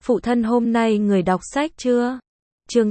Phụ thân hôm nay người đọc sách chưa? Chương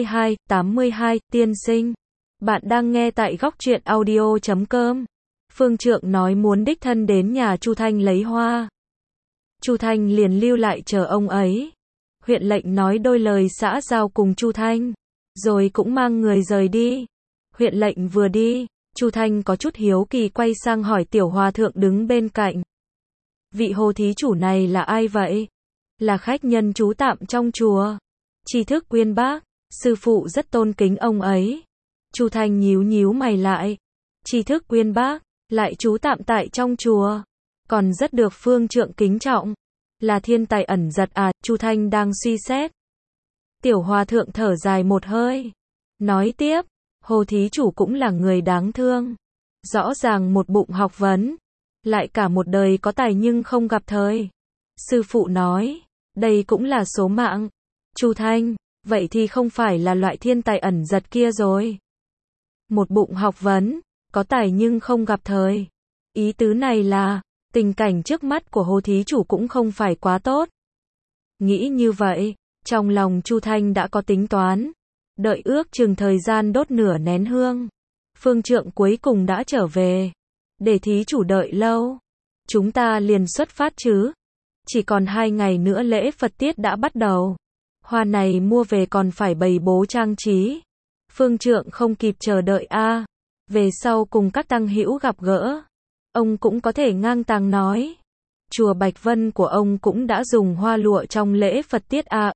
82, tiên sinh. Bạn đang nghe tại góc truyện audio.com. Phương Trượng nói muốn đích thân đến nhà Chu Thanh lấy hoa. Chu Thanh liền lưu lại chờ ông ấy. Huyện lệnh nói đôi lời xã giao cùng Chu Thanh, rồi cũng mang người rời đi. Huyện lệnh vừa đi, Chu Thanh có chút hiếu kỳ quay sang hỏi tiểu hòa thượng đứng bên cạnh. Vị hồ thí chủ này là ai vậy? Là khách nhân trú tạm trong chùa. Tri thức uyên bác, sư phụ rất tôn kính ông ấy. Chu Thanh nhíu nhíu mày lại. Tri thức uyên bác, lại trú tạm tại trong chùa, còn rất được Phương Trượng kính trọng. Là thiên tài ẩn giật à? Chu Thanh đang suy xét. Tiểu hòa thượng thở dài một hơi, nói tiếp, hồ thí chủ cũng là người đáng thương. Rõ ràng một bụng học vấn, lại cả một đời có tài nhưng không gặp thời. Sư phụ nói, đây cũng là số mạng. Chu Thanh, vậy thì không phải là loại thiên tài ẩn giật kia rồi. Một bụng học vấn, có tài nhưng không gặp thời. Ý tứ này là, tình cảnh trước mắt của hồ thí chủ cũng không phải quá tốt. Nghĩ như vậy, trong lòng Chu Thanh đã có tính toán. Đợi ước chừng thời gian đốt nửa nén hương, Phương Trượng cuối cùng đã trở về. Để thí chủ đợi lâu, chúng ta liền xuất phát chứ. Chỉ còn 2 ngày nữa lễ Phật tiết đã bắt đầu. Hoa này mua về còn phải bày bố trang trí. Phương Trượng không kịp chờ đợi a. Về sau cùng các tăng hữu gặp gỡ, ông cũng có thể ngang tàng nói. Chùa Bạch Vân của ông cũng đã dùng hoa lụa trong lễ Phật tiết a.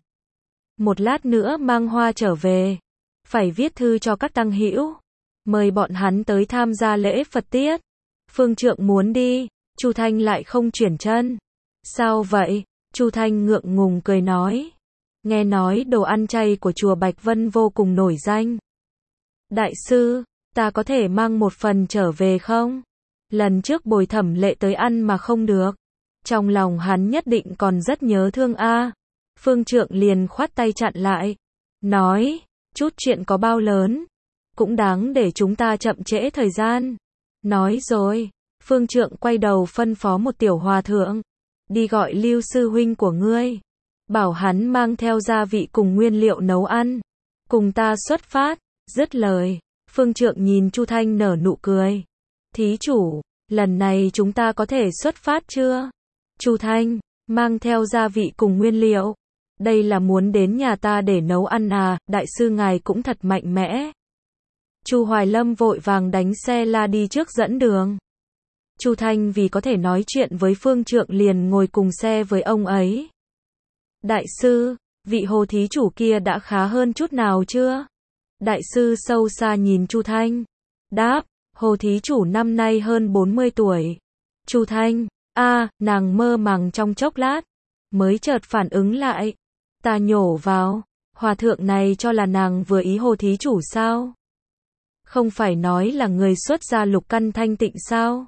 Một lát nữa mang hoa trở về, phải viết thư cho các tăng hữu, mời bọn hắn tới tham gia lễ Phật tiết. Phương Trượng muốn đi, Chu Thanh lại không chuyển chân. Sao vậy? Chu Thanh ngượng ngùng cười nói. Nghe nói đồ ăn chay của chùa Bạch Vân vô cùng nổi danh. Đại sư, ta có thể mang một phần trở về không? Lần trước Bồi Thẩm Lệ tới ăn mà không được. Trong lòng hắn nhất định còn rất nhớ thương a. Phương Trượng liền khoát tay chặn lại. Nói, chút chuyện có bao lớn, cũng đáng để chúng ta chậm trễ thời gian. Nói rồi, Phương Trượng quay đầu phân phó một tiểu hòa thượng. Đi gọi Lưu sư huynh của ngươi. Bảo hắn mang theo gia vị cùng nguyên liệu nấu ăn. Cùng ta xuất phát. Dứt lời, Phương Trượng nhìn Chu Thanh nở nụ cười. Thí chủ, lần này chúng ta có thể xuất phát chưa? Chu Thanh, mang theo gia vị cùng nguyên liệu. Đây là muốn đến nhà ta để nấu ăn à? Đại sư ngài cũng thật mạnh mẽ. Chu Hoài Lâm vội vàng đánh xe la đi trước dẫn đường. Chu Thanh vì có thể nói chuyện với Phương Trượng liền ngồi cùng xe với ông ấy. Đại sư, vị hồ thí chủ kia đã khá hơn chút nào chưa? Đại sư sâu xa nhìn Chu Thanh. Đáp, hồ thí chủ năm nay hơn 40 tuổi. Chu Thanh, nàng mơ màng trong chốc lát, mới chợt phản ứng lại. Ta nhổ vào, hòa thượng này cho là nàng vừa ý hồ thí chủ sao? Không phải nói là người xuất gia lục căn thanh tịnh sao?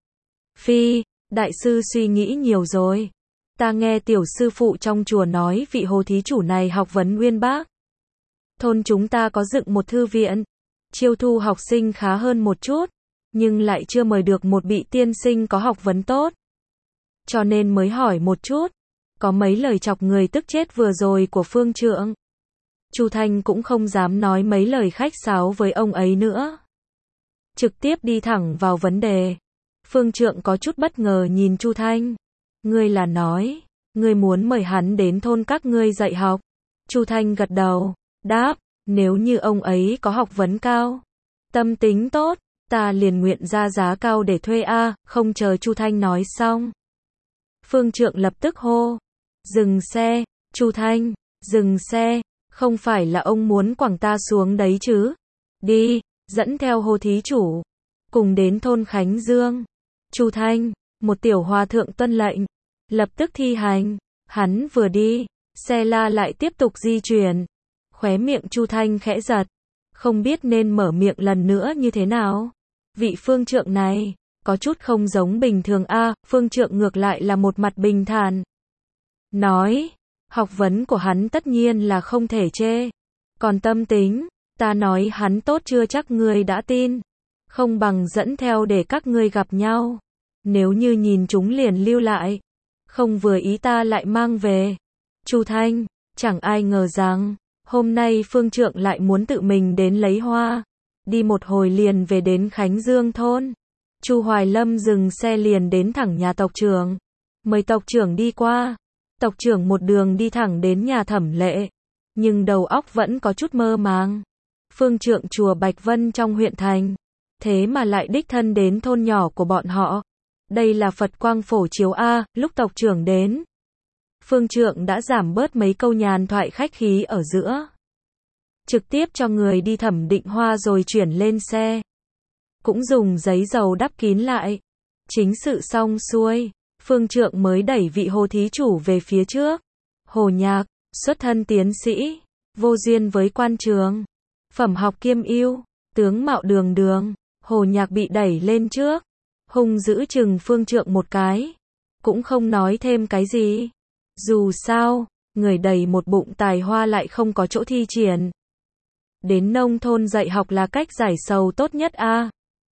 Phi, đại sư suy nghĩ nhiều rồi. Ta nghe tiểu sư phụ trong chùa nói vị hồ thí chủ này học vấn uyên bác. Thôn chúng ta có dựng một thư viện, chiêu thu học sinh khá hơn một chút, nhưng lại chưa mời được một vị tiên sinh có học vấn tốt. Cho nên mới hỏi một chút, có mấy lời chọc người tức chết vừa rồi của Phương Trượng. Chu Thanh cũng không dám nói mấy lời khách sáo với ông ấy nữa. Trực tiếp đi thẳng vào vấn đề. Phương Trượng có chút bất ngờ nhìn Chu Thanh. Ngươi là nói, ngươi muốn mời hắn đến thôn các ngươi dạy học. Chu Thanh gật đầu, đáp, nếu như ông ấy có học vấn cao, tâm tính tốt, ta liền nguyện ra giá cao để thuê a. Không chờ Chu Thanh nói xong, Phương Trượng lập tức hô, dừng xe. Chu Thanh, dừng xe, không phải là ông muốn quẳng ta xuống đấy chứ? Đi, dẫn theo hồ thí chủ, cùng đến thôn Khánh Dương. Chu Thanh, một tiểu hòa thượng tuân lệnh, lập tức thi hành. Hắn vừa đi, xe la lại tiếp tục di chuyển. Khóe miệng Chu Thanh khẽ giật, không biết nên mở miệng lần nữa như thế nào. Vị Phương Trượng này, có chút không giống bình thường a. Phương Trượng ngược lại là một mặt bình thản. Nói, học vấn của hắn tất nhiên là không thể chê. Còn tâm tính, ta nói hắn tốt chưa chắc ngươi đã tin. Không bằng dẫn theo để các ngươi gặp nhau. Nếu như nhìn chúng liền lưu lại. Không vừa ý ta lại mang về. Chu Thanh, chẳng ai ngờ rằng, hôm nay Phương Trượng lại muốn tự mình đến lấy hoa. Đi một hồi liền về đến Khánh Dương thôn. Chu Hoài Lâm dừng xe liền đến thẳng nhà tộc trưởng. Mời tộc trưởng đi qua. Tộc trưởng một đường đi thẳng đến nhà Thẩm Lệ. Nhưng đầu óc vẫn có chút mơ màng. Phương Trượng chùa Bạch Vân trong huyện thành. Thế mà lại đích thân đến thôn nhỏ của bọn họ. Đây là Phật quang phổ chiếu A, lúc tộc trưởng đến. Phương Trượng đã giảm bớt mấy câu nhàn thoại khách khí ở giữa. Trực tiếp cho người đi thẩm định hoa rồi chuyển lên xe. Cũng dùng giấy dầu đắp kín lại. Chính sự xong xuôi, Phương Trượng mới đẩy vị Hồ thí chủ về phía trước. Hồ Nhạc, xuất thân tiến sĩ, vô duyên với quan trường, phẩm học kiêm ưu, tướng mạo đường đường. Hồ Nhạc bị đẩy lên trước, hung dữ chừng Phương Trượng một cái, cũng không nói thêm cái gì. Dù sao, người đầy một bụng tài hoa lại không có chỗ thi triển. Đến nông thôn dạy học là cách giải sầu tốt nhất a.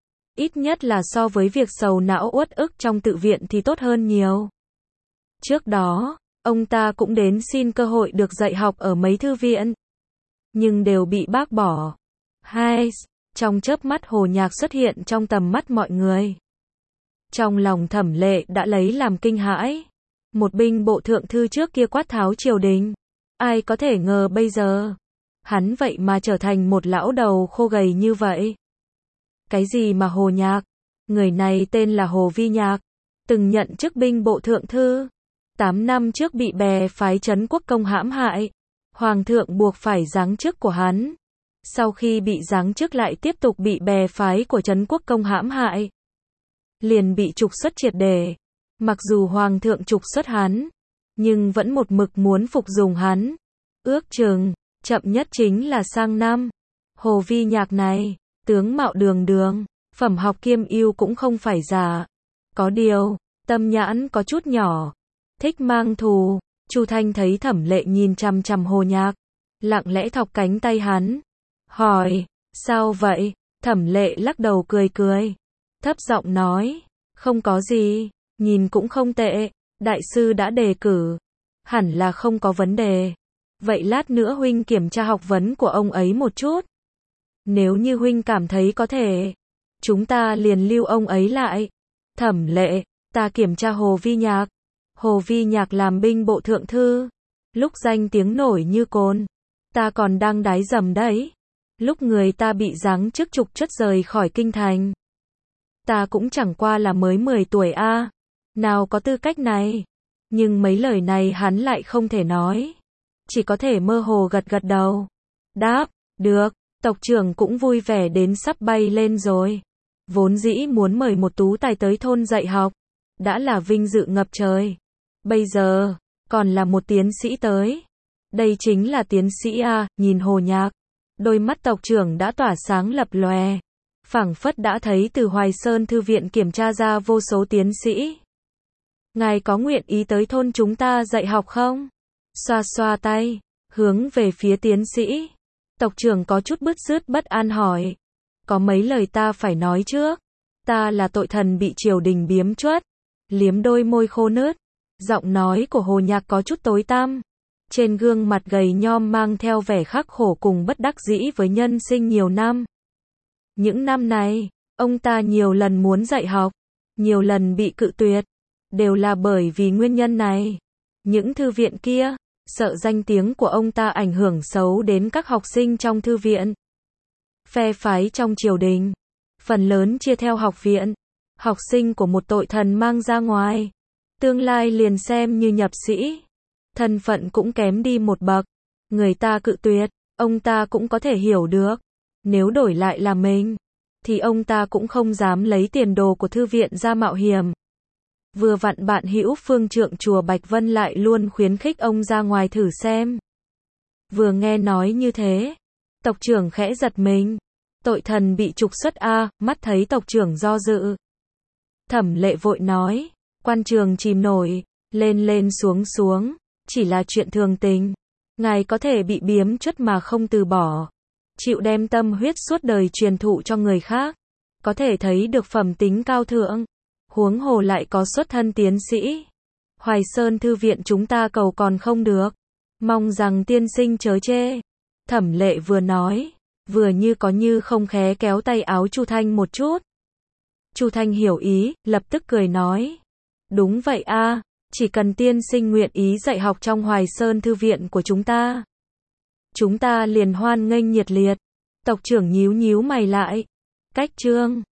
Ít nhất là so với việc sầu não uất ức trong tự viện thì tốt hơn nhiều. Trước đó, ông ta cũng đến xin cơ hội được dạy học ở mấy thư viện, nhưng đều bị bác bỏ. Hai, trong chớp mắt Hồ Nhạc xuất hiện trong tầm mắt mọi người. Trong lòng Thẩm Lệ đã lấy làm kinh hãi. Một binh bộ thượng thư trước kia quát tháo triều đình. Ai có thể ngờ bây giờ, hắn vậy mà trở thành một lão đầu khô gầy như vậy. Cái gì mà Hồ Nhạc? Người này tên là Hồ Vi Nhạc, từng nhận chức binh bộ thượng thư. 8 năm trước bị bè phái Trấn Quốc Công hãm hại. Hoàng thượng buộc phải giáng chức của hắn. Sau khi bị giáng chức lại tiếp tục bị bè phái của Trấn Quốc Công hãm hại. Liền bị trục xuất triệt để. Mặc dù Hoàng thượng trục xuất hắn, nhưng vẫn một mực muốn phục dùng hắn. Ước chừng, chậm nhất chính là sang năm. Hồ Vi Nhạc này, tướng mạo đường đường, phẩm học kiêm ưu cũng không phải giả. Có điều, tâm nhãn có chút nhỏ, thích mang thù. Chu Thanh thấy Thẩm Lệ nhìn chằm chằm Hồ Nhạc, lặng lẽ thọc cánh tay hắn, hỏi, sao vậy? Thẩm Lệ lắc đầu cười cười, thấp giọng nói, không có gì, nhìn cũng không tệ, đại sư đã đề cử, hẳn là không có vấn đề. Vậy lát nữa huynh kiểm tra học vấn của ông ấy một chút. Nếu như huynh cảm thấy có thể, chúng ta liền lưu ông ấy lại. Thẩm Lệ, ta kiểm tra Hồ Vi Nhạc. Hồ Vi Nhạc làm binh bộ thượng thư, lúc danh tiếng nổi như cồn, ta còn đang đái dầm đấy. Lúc người ta bị giáng chức trục chất rời khỏi kinh thành, ta cũng chẳng qua là mới 10 tuổi a, nào có tư cách này. Nhưng mấy lời này hắn lại không thể nói, chỉ có thể mơ hồ gật gật đầu. Đáp, được. Tộc trưởng cũng vui vẻ đến sắp bay lên rồi. Vốn dĩ muốn mời một tú tài tới thôn dạy học, đã là vinh dự ngập trời. Bây giờ, còn là một tiến sĩ tới. Đây chính là tiến sĩ a. Nhìn Hồ Nhạc, đôi mắt tộc trưởng đã tỏa sáng lập lòe, phảng phất đã thấy từ Hoài Sơn thư viện kiểm tra ra vô số tiến sĩ. Ngài có nguyện ý tới thôn chúng ta dạy học không? Xoa xoa tay, hướng về phía tiến sĩ. Tộc trưởng có chút bứt rứt bất an hỏi, có mấy lời ta phải nói trước. Ta là tội thần bị triều đình biếm truất. Liếm đôi môi khô nứt, giọng nói của Hồ Nhạc có chút tối tăm, trên gương mặt gầy nhom mang theo vẻ khắc khổ cùng bất đắc dĩ với nhân sinh nhiều năm. Những năm này, ông ta nhiều lần muốn dạy học, nhiều lần bị cự tuyệt, đều là bởi vì nguyên nhân này. Những thư viện kia, sợ danh tiếng của ông ta ảnh hưởng xấu đến các học sinh trong thư viện. Phe phái trong triều đình, phần lớn chia theo học viện. Học sinh của một tội thần mang ra ngoài, tương lai liền xem như nhập sĩ. Thân phận cũng kém đi một bậc. Người ta cự tuyệt, ông ta cũng có thể hiểu được. Nếu đổi lại là mình, thì ông ta cũng không dám lấy tiền đồ của thư viện ra mạo hiểm. Vừa vặn bạn hữu Phương Trượng chùa Bạch Vân lại luôn khuyến khích ông ra ngoài thử xem. Vừa nghe nói như thế, tộc trưởng khẽ giật mình. Tội thần bị trục xuất a. Mắt thấy tộc trưởng do dự, Thẩm Lệ vội nói, quan trường chìm nổi, lên lên xuống xuống, chỉ là chuyện thường tình. Ngài có thể bị biếm truất mà không từ bỏ, chịu đem tâm huyết suốt đời truyền thụ cho người khác, có thể thấy được phẩm tính cao thượng. Huống hồ lại có xuất thân tiến sĩ. Hoài Sơn thư viện chúng ta cầu còn không được. Mong rằng tiên sinh chớ chê. Thẩm Lệ vừa nói, vừa như có như không khé kéo tay áo Chu Thanh một chút. Chu Thanh hiểu ý, lập tức cười nói. Đúng vậy a, chỉ cần tiên sinh nguyện ý dạy học trong Hoài Sơn thư viện của chúng ta liền hoan nghênh nhiệt liệt. Tộc trưởng nhíu nhíu mày lại. Cách chương